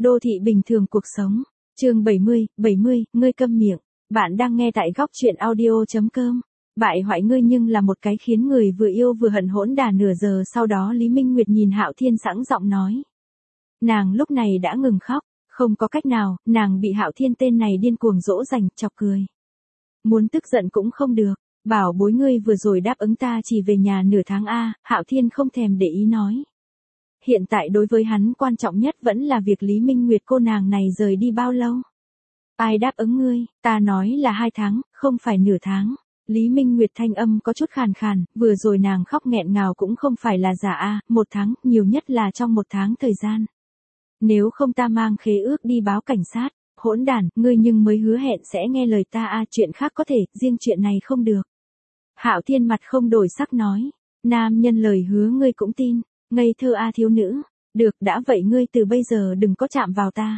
Đô thị bình thường cuộc sống. Chương 70, ngươi câm miệng. Bạn đang nghe tại góc truyện audio.com. Bại hoại ngươi nhưng là một cái khiến người vừa yêu vừa hận hỗn đả. Nửa giờ sau đó Lý Minh Nguyệt nhìn Hạo Thiên sẵn giọng nói. Nàng lúc này đã ngừng khóc, không có cách nào, nàng bị Hạo Thiên tên này điên cuồng dỗ dành, chọc cười. Muốn tức giận cũng không được, bảo bối ngươi vừa rồi đáp ứng ta chỉ về nhà nửa tháng a. Hạo Thiên không thèm để ý nói. Hiện tại đối với hắn quan trọng nhất vẫn là việc Lý Minh Nguyệt cô nàng này rời đi bao lâu. Ai đáp ứng ngươi, ta nói là 2 tháng, không phải nửa tháng. Lý Minh Nguyệt thanh âm có chút khàn khàn, vừa rồi nàng khóc nghẹn ngào cũng không phải là giả a, 1 tháng, nhiều nhất là trong 1 tháng thời gian. Nếu không ta mang khế ước đi báo cảnh sát. Hỗn đản, ngươi nhưng mới hứa hẹn sẽ nghe lời ta a, chuyện khác có thể, riêng chuyện này không được. Hạo Thiên mặt không đổi sắc nói, nam nhân lời hứa ngươi cũng tin, ngây thơ a thiếu nữ, được đã vậy ngươi từ bây giờ đừng có chạm vào ta.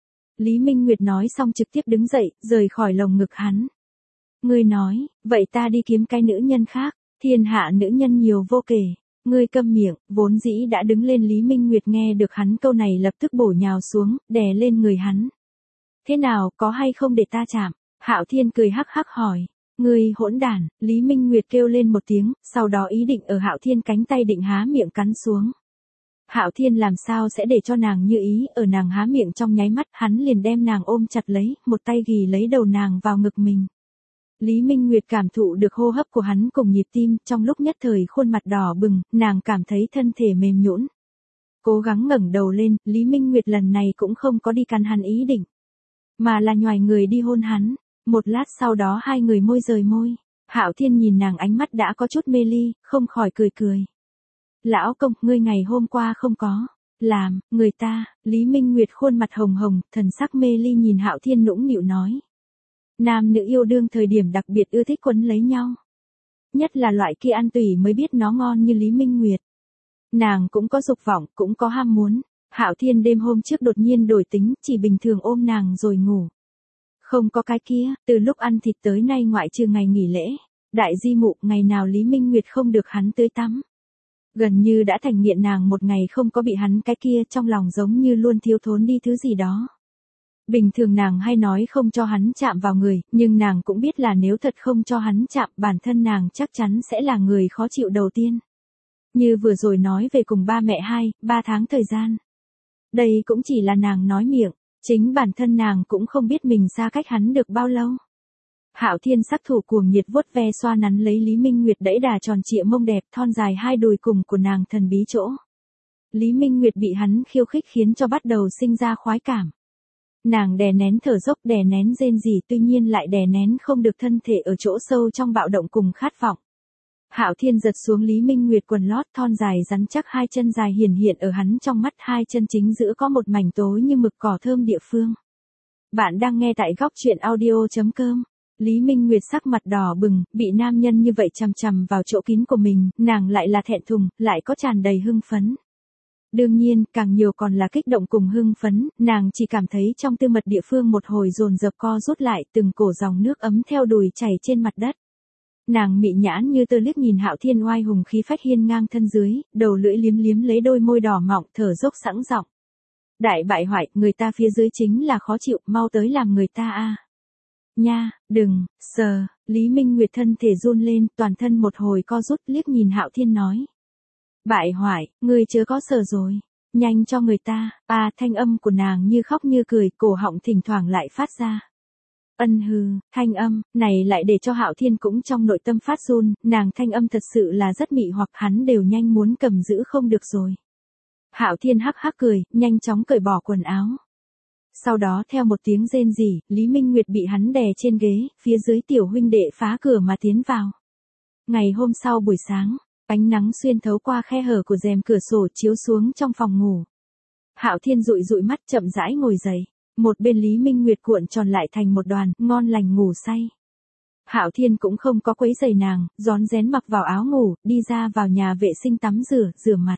Lý Minh Nguyệt nói xong trực tiếp đứng dậy, rời khỏi lồng ngực hắn. Ngươi nói, vậy ta đi kiếm cái nữ nhân khác, thiên hạ nữ nhân nhiều vô kể. Ngươi câm miệng, vốn dĩ đã đứng lên Lý Minh Nguyệt nghe được hắn câu này lập tức bổ nhào xuống, đè lên người hắn. Thế nào, có hay không để ta chạm? Hạo Thiên cười hắc hắc hỏi. Ngươi hỗn đản, Lý Minh Nguyệt kêu lên một tiếng, sau đó ý định ở Hạo Thiên cánh tay định há miệng cắn xuống. Hạo Thiên làm sao sẽ để cho nàng như ý, ở nàng há miệng trong nháy mắt, hắn liền đem nàng ôm chặt lấy, một tay ghì lấy đầu nàng vào ngực mình. Lý Minh Nguyệt cảm thụ được hô hấp của hắn cùng nhịp tim, trong lúc nhất thời khuôn mặt đỏ bừng, nàng cảm thấy thân thể mềm nhũn. Cố gắng ngẩng đầu lên, Lý Minh Nguyệt lần này cũng không có đi cắn hắn ý định, mà là nhoài người đi hôn hắn. Một lát sau đó hai người môi rời môi. Hạo Thiên nhìn nàng ánh mắt đã có chút mê ly, không khỏi cười cười. Lão công, ngươi ngày hôm qua không có làm người ta. Lý Minh Nguyệt khuôn mặt hồng hồng, thần sắc mê ly nhìn Hạo Thiên nũng nịu nói. Nam nữ yêu đương thời điểm đặc biệt ưa thích quấn lấy nhau. Nhất là loại kia ăn tùy mới biết nó ngon như Lý Minh Nguyệt. Nàng cũng có dục vọng, cũng có ham muốn. Hạo Thiên đêm hôm trước đột nhiên đổi tính, chỉ bình thường ôm nàng rồi ngủ. Không có cái kia, từ lúc ăn thịt tới nay ngoại trừ ngày nghỉ lễ, đại di mụ, ngày nào Lý Minh Nguyệt không được hắn tưới tắm. Gần như đã thành nghiện, nàng một ngày không có bị hắn cái kia, trong lòng giống như luôn thiếu thốn đi thứ gì đó. Bình thường nàng hay nói không cho hắn chạm vào người, nhưng nàng cũng biết là nếu thật không cho hắn chạm, bản thân nàng chắc chắn sẽ là người khó chịu đầu tiên. Như vừa rồi nói về cùng ba mẹ 2-3 tháng thời gian. Đây cũng chỉ là nàng nói miệng, chính bản thân nàng cũng không biết mình xa cách hắn được bao lâu. Hạo Thiên sắc thủ cuồng nhiệt vuốt ve xoa nắn lấy Lý Minh Nguyệt đẫy đà tròn trịa mông đẹp thon dài hai đùi cùng của nàng thần bí chỗ. Lý Minh Nguyệt bị hắn khiêu khích khiến cho bắt đầu sinh ra khoái cảm. Nàng đè nén thở dốc, đè nén rên rỉ, tuy nhiên lại đè nén không được thân thể ở chỗ sâu trong bạo động cùng khát vọng. Hạo Thiên giật xuống Lý Minh Nguyệt quần lót thon dài rắn chắc, hai chân dài hiển hiện ở hắn trong mắt, hai chân chính giữa có một mảnh tối như mực cỏ thơm địa phương. Bạn đang nghe tại góc truyện audio.com. Lý Minh Nguyệt sắc mặt đỏ bừng, bị nam nhân như vậy chằm chằm vào chỗ kín của mình, nàng lại là thẹn thùng, lại có tràn đầy hưng phấn. Đương nhiên, càng nhiều còn là kích động cùng hưng phấn, nàng chỉ cảm thấy trong tư mật địa phương một hồi dồn dập co rút lại, từng cổ dòng nước ấm theo đùi chảy trên mặt đất. Nàng mị nhãn như tơ liếc nhìn Hạo Thiên oai hùng khí phách hiên ngang thân dưới, đầu lưỡi liếm liếm lấy đôi môi đỏ mọng, thở dốc sẵn giọng. Đại bại hoại, người ta phía dưới chính là khó chịu, mau tới làm người ta a. Nha, đừng, sờ. Lý Minh Nguyệt thân thể run lên, toàn thân một hồi co rút, liếc nhìn Hạo Thiên nói. Bại hoại, ngươi chớ có sờ rồi. Nhanh cho người ta. Thanh âm của nàng như khóc như cười, cổ họng thỉnh thoảng lại phát ra. Ân hừ, thanh âm này lại để cho Hạo Thiên cũng trong nội tâm phát run, nàng thanh âm thật sự là rất mị hoặc, hắn đều nhanh muốn cầm giữ không được rồi. Hạo Thiên hắc hắc cười, nhanh chóng cởi bỏ quần áo. Sau đó theo một tiếng rên rỉ, Lý Minh Nguyệt bị hắn đè trên ghế, phía dưới tiểu huynh đệ phá cửa mà tiến vào. Ngày hôm sau buổi sáng, ánh nắng xuyên thấu qua khe hở của rèm cửa sổ chiếu xuống trong phòng ngủ. Hạo Thiên dụi dụi mắt chậm rãi ngồi dậy. Một bên Lý Minh Nguyệt cuộn tròn lại thành một đoàn, ngon lành ngủ say. Hạo Thiên cũng không có quấy rầy nàng, rón rén mặc vào áo ngủ, đi ra vào nhà vệ sinh tắm rửa mặt.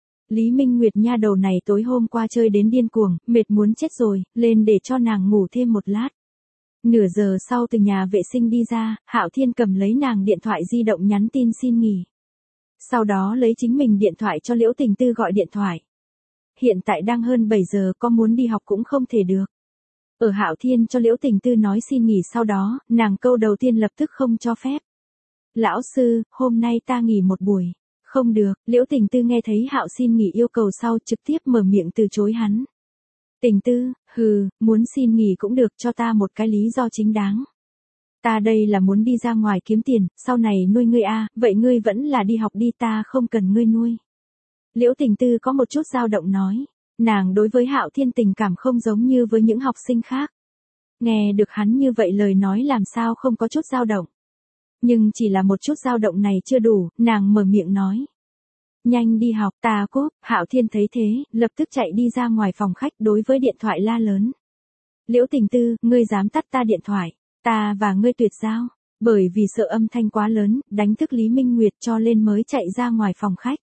Lý Minh Nguyệt nha đầu này tối hôm qua chơi đến điên cuồng, mệt muốn chết rồi, lên để cho nàng ngủ thêm một lát. Nửa giờ sau từ nhà vệ sinh đi ra, Hạo Thiên cầm lấy nàng điện thoại di động nhắn tin xin nghỉ. Sau đó lấy chính mình điện thoại cho Liễu Tình Tư gọi điện thoại. hiện tại đang hơn 7 giờ, có muốn đi học cũng không thể được. Ở Hạo Thiên cho Liễu Tình Tư nói xin nghỉ sau đó, nàng câu đầu tiên lập tức không cho phép. Lão sư, hôm nay ta nghỉ một buổi. Không được, Liễu Tình Tư nghe thấy Hạo xin nghỉ yêu cầu sau trực tiếp mở miệng từ chối hắn. Tình Tư, muốn xin nghỉ cũng được, cho ta một cái lý do chính đáng. Ta đây là muốn đi ra ngoài kiếm tiền, sau này nuôi ngươi a, vậy ngươi vẫn là đi học đi, ta không cần ngươi nuôi. Liễu Tình Tư có một chút dao động nói, nàng đối với Hạo Thiên tình cảm không giống như với những học sinh khác. Nghe được hắn như vậy lời nói làm sao không có chút dao động. Nhưng chỉ là một chút dao động này chưa đủ, nàng mở miệng nói. Nhanh đi học, ta cúp. Hạo Thiên thấy thế, lập tức chạy đi ra ngoài phòng khách đối với điện thoại la lớn. Liễu Tình Tư, ngươi dám tắt ta điện thoại, ta và ngươi tuyệt giao. Bởi vì sợ âm thanh quá lớn, đánh thức Lý Minh Nguyệt cho nên mới chạy ra ngoài phòng khách.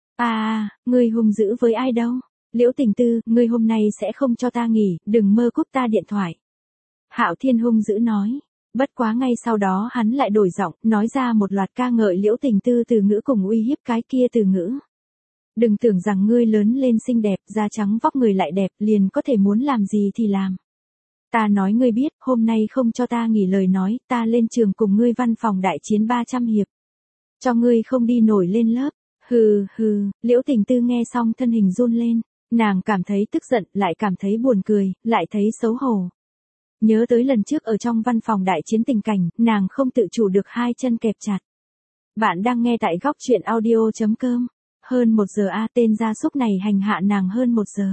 Ngươi hung dữ với ai đâu? Liễu Tình Tư, ngươi hôm nay sẽ không cho ta nghỉ, đừng mơ cúp ta điện thoại. Hạo Thiên hung dữ nói. Bất quá ngay sau đó hắn lại đổi giọng, nói ra một loạt ca ngợi Liễu Tình Tư từ ngữ cùng uy hiếp cái kia từ ngữ. Đừng tưởng rằng ngươi lớn lên xinh đẹp, da trắng vóc người lại đẹp, liền có thể muốn làm gì thì làm. Ta nói ngươi biết, hôm nay không cho ta nghỉ lời nói, ta lên trường cùng ngươi văn phòng đại chiến 300 hiệp. Cho ngươi không đi nổi lên lớp. Liễu Tình Tư nghe xong thân hình run lên, nàng cảm thấy tức giận, lại cảm thấy buồn cười, lại thấy xấu hổ. Nhớ tới lần trước ở trong văn phòng đại chiến tình cảnh, nàng không tự chủ được hai chân kẹp chặt. Bạn đang nghe tại góc truyện audio.com. Hơn 1 giờ tên gia súc này hành hạ nàng hơn 1 giờ.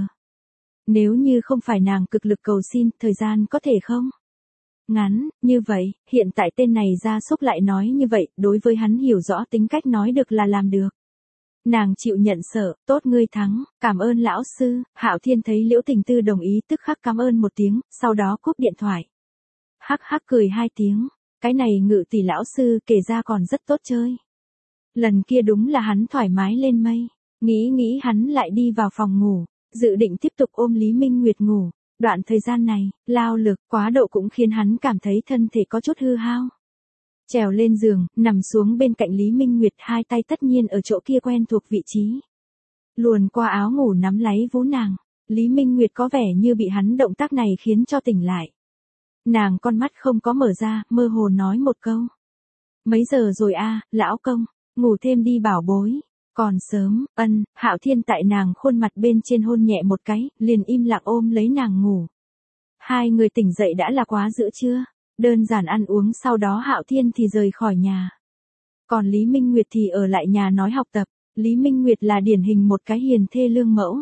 Nếu như không phải nàng cực lực cầu xin, thời gian có thể không? Ngắn, như vậy, hiện tại tên này gia súc lại nói như vậy, đối với hắn hiểu rõ tính cách nói được là làm được. Nàng chịu nhận sợ, tốt ngươi thắng, cảm ơn lão sư. Hạo Thiên thấy Liễu Tình Tư đồng ý tức khắc cảm ơn một tiếng, sau đó cúp điện thoại. Hắc hắc cười 2 tiếng, cái này Ngự tỷ lão sư kể ra còn rất tốt chơi. Lần kia đúng là hắn thoải mái lên mây, nghĩ hắn lại đi vào phòng ngủ, dự định tiếp tục ôm Lý Minh Nguyệt ngủ. Đoạn thời gian này, lao lực quá độ cũng khiến hắn cảm thấy thân thể có chút hư hao. Trèo lên giường, nằm xuống bên cạnh Lý Minh Nguyệt, hai tay tất nhiên ở chỗ kia quen thuộc vị trí. Luồn qua áo ngủ nắm lấy vú nàng, Lý Minh Nguyệt có vẻ như bị hắn động tác này khiến cho tỉnh lại. Nàng con mắt không có mở ra, mơ hồ nói một câu. Mấy giờ rồi lão công, ngủ thêm đi bảo bối. Còn sớm, Hạo Thiên tại nàng khuôn mặt bên trên hôn nhẹ một cái, liền im lặng ôm lấy nàng ngủ. Hai người tỉnh dậy đã là quá giữa trưa. Đơn giản ăn uống sau đó Hạo Thiên thì rời khỏi nhà. Còn Lý Minh Nguyệt thì ở lại nhà nói học tập. Lý Minh Nguyệt là điển hình một cái hiền thê lương mẫu.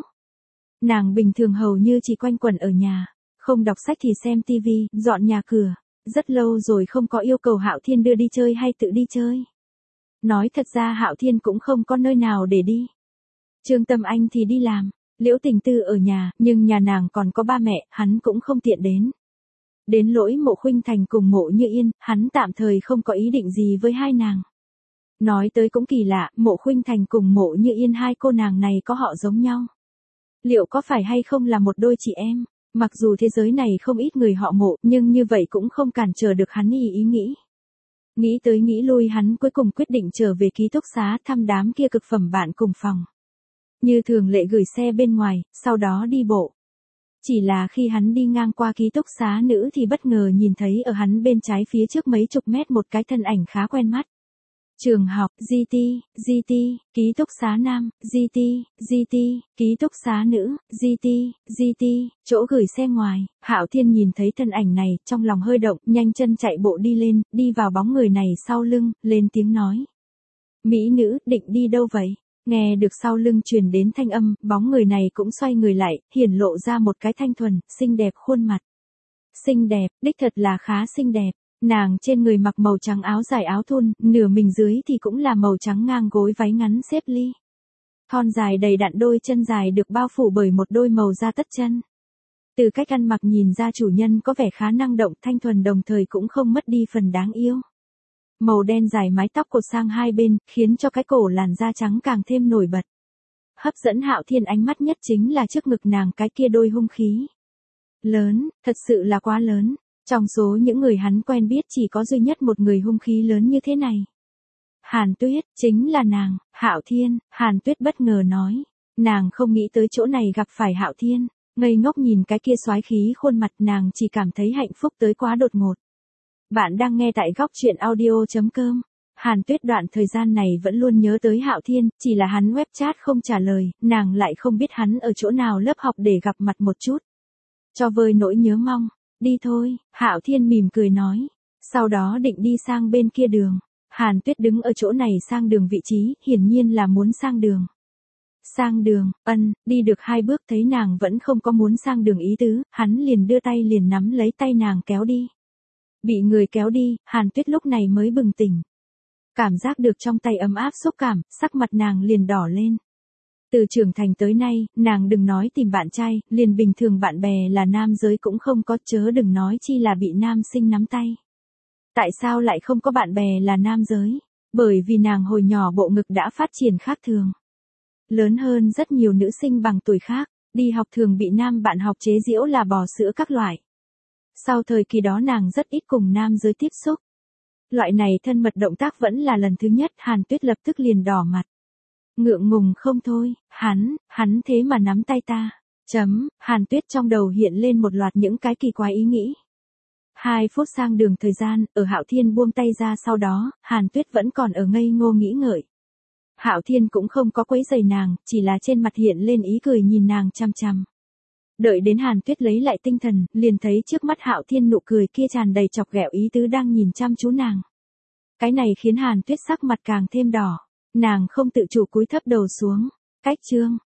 Nàng bình thường hầu như chỉ quanh quẩn ở nhà, không đọc sách thì xem tivi, dọn nhà cửa. Rất lâu rồi không có yêu cầu Hạo Thiên đưa đi chơi hay tự đi chơi. Nói thật ra Hạo Thiên cũng không có nơi nào để đi. Trương Tâm Anh thì đi làm, Liễu Tình Tư ở nhà, nhưng nhà nàng còn có ba mẹ, hắn cũng không tiện đến. Đến lỗi Mộ Khuynh Thành cùng Mộ Như Yên, hắn tạm thời không có ý định gì với hai nàng. Nói tới cũng kỳ lạ, Mộ Khuynh Thành cùng Mộ Như Yên hai cô nàng này có họ giống nhau. Liệu có phải hay không là một đôi chị em? Mặc dù thế giới này không ít người họ Mộ, nhưng như vậy cũng không cản trở được hắn ý nghĩ. Nghĩ tới nghĩ lui hắn cuối cùng quyết định trở về ký túc xá thăm đám kia cực phẩm bạn cùng phòng. Như thường lệ gửi xe bên ngoài, sau đó đi bộ. Chỉ là khi hắn đi ngang qua ký túc xá nữ thì bất ngờ nhìn thấy ở hắn bên trái phía trước mấy chục mét một cái thân ảnh khá quen mắt. Trường học, GT, ký túc xá nam, GT, ký túc xá nữ, GT, chỗ gửi xe ngoài. Hạo Thiên nhìn thấy thân ảnh này, trong lòng hơi động, nhanh chân chạy bộ đi lên, đi vào bóng người này sau lưng, lên tiếng nói. Mỹ nữ, định đi đâu vậy? Nghe được sau lưng truyền đến thanh âm, bóng người này cũng xoay người lại, hiển lộ ra một cái thanh thuần, xinh đẹp khuôn mặt. Xinh đẹp, đích thật là khá xinh đẹp. Nàng trên người mặc màu trắng áo dài áo thun, nửa mình dưới thì cũng là màu trắng ngang gối váy ngắn xếp ly. Thon dài đầy đặn đôi chân dài được bao phủ bởi một đôi màu da tất chân. Từ cách ăn mặc nhìn ra chủ nhân có vẻ khá năng động, thanh thuần đồng thời cũng không mất đi phần đáng yêu. Màu đen dài mái tóc cột sang hai bên, khiến cho cái cổ làn da trắng càng thêm nổi bật. Hấp dẫn Hạo Thiên ánh mắt nhất chính là trước ngực nàng cái kia đôi hung khí. Lớn, thật sự là quá lớn. Trong số những người hắn quen biết chỉ có duy nhất một người hung khí lớn như thế này. Hàn Tuyết, chính là nàng. Hạo Thiên, Hàn Tuyết bất ngờ nói. Nàng không nghĩ tới chỗ này gặp phải Hạo Thiên, ngây ngốc nhìn cái kia soái khí khuôn mặt, nàng chỉ cảm thấy hạnh phúc tới quá đột ngột. Bạn đang nghe tại góc chuyện audio.com. Hàn Tuyết đoạn thời gian này vẫn luôn nhớ tới Hạo Thiên, chỉ là hắn web chat không trả lời, nàng lại không biết hắn ở chỗ nào lớp học để gặp mặt một chút. Cho vơi nỗi nhớ mong, đi thôi, Hạo Thiên mỉm cười nói. Sau đó định đi sang bên kia đường. Hàn Tuyết đứng ở chỗ này sang đường vị trí, hiển nhiên là muốn sang đường. Sang đường, đi được 2 bước thấy nàng vẫn không có muốn sang đường ý tứ, hắn liền đưa tay liền nắm lấy tay nàng kéo đi. Bị người kéo đi, Hàn Tuyết lúc này mới bừng tỉnh. Cảm giác được trong tay ấm áp xúc cảm, sắc mặt nàng liền đỏ lên. Từ trưởng thành tới nay, nàng đừng nói tìm bạn trai, liền bình thường bạn bè là nam giới cũng không có, chớ đừng nói chi là bị nam sinh nắm tay. Tại sao lại không có bạn bè là nam giới? Bởi vì nàng hồi nhỏ bộ ngực đã phát triển khác thường. Lớn hơn rất nhiều nữ sinh bằng tuổi khác, đi học thường bị nam bạn học chế giễu là bò sữa các loại. Sau thời kỳ đó nàng rất ít cùng nam giới tiếp xúc. Loại này thân mật động tác vẫn là lần thứ nhất, Hàn Tuyết lập tức liền đỏ mặt. Ngượng ngùng không thôi, hắn thế mà nắm tay ta. Hàn Tuyết trong đầu hiện lên một loạt những cái kỳ quái ý nghĩ. 2 phút sang đường thời gian, ở Hạo Thiên buông tay ra sau đó, Hàn Tuyết vẫn còn ở ngây ngô nghĩ ngợi. Hạo Thiên cũng không có quấy rầy nàng, chỉ là trên mặt hiện lên ý cười nhìn nàng chằm chằm. Đợi đến Hàn Tuyết lấy lại tinh thần, liền thấy trước mắt Hạo Thiên nụ cười kia tràn đầy chọc ghẹo ý tứ đang nhìn chăm chú nàng. Cái này khiến Hàn Tuyết sắc mặt càng thêm đỏ, nàng không tự chủ cúi thấp đầu xuống. Cách chương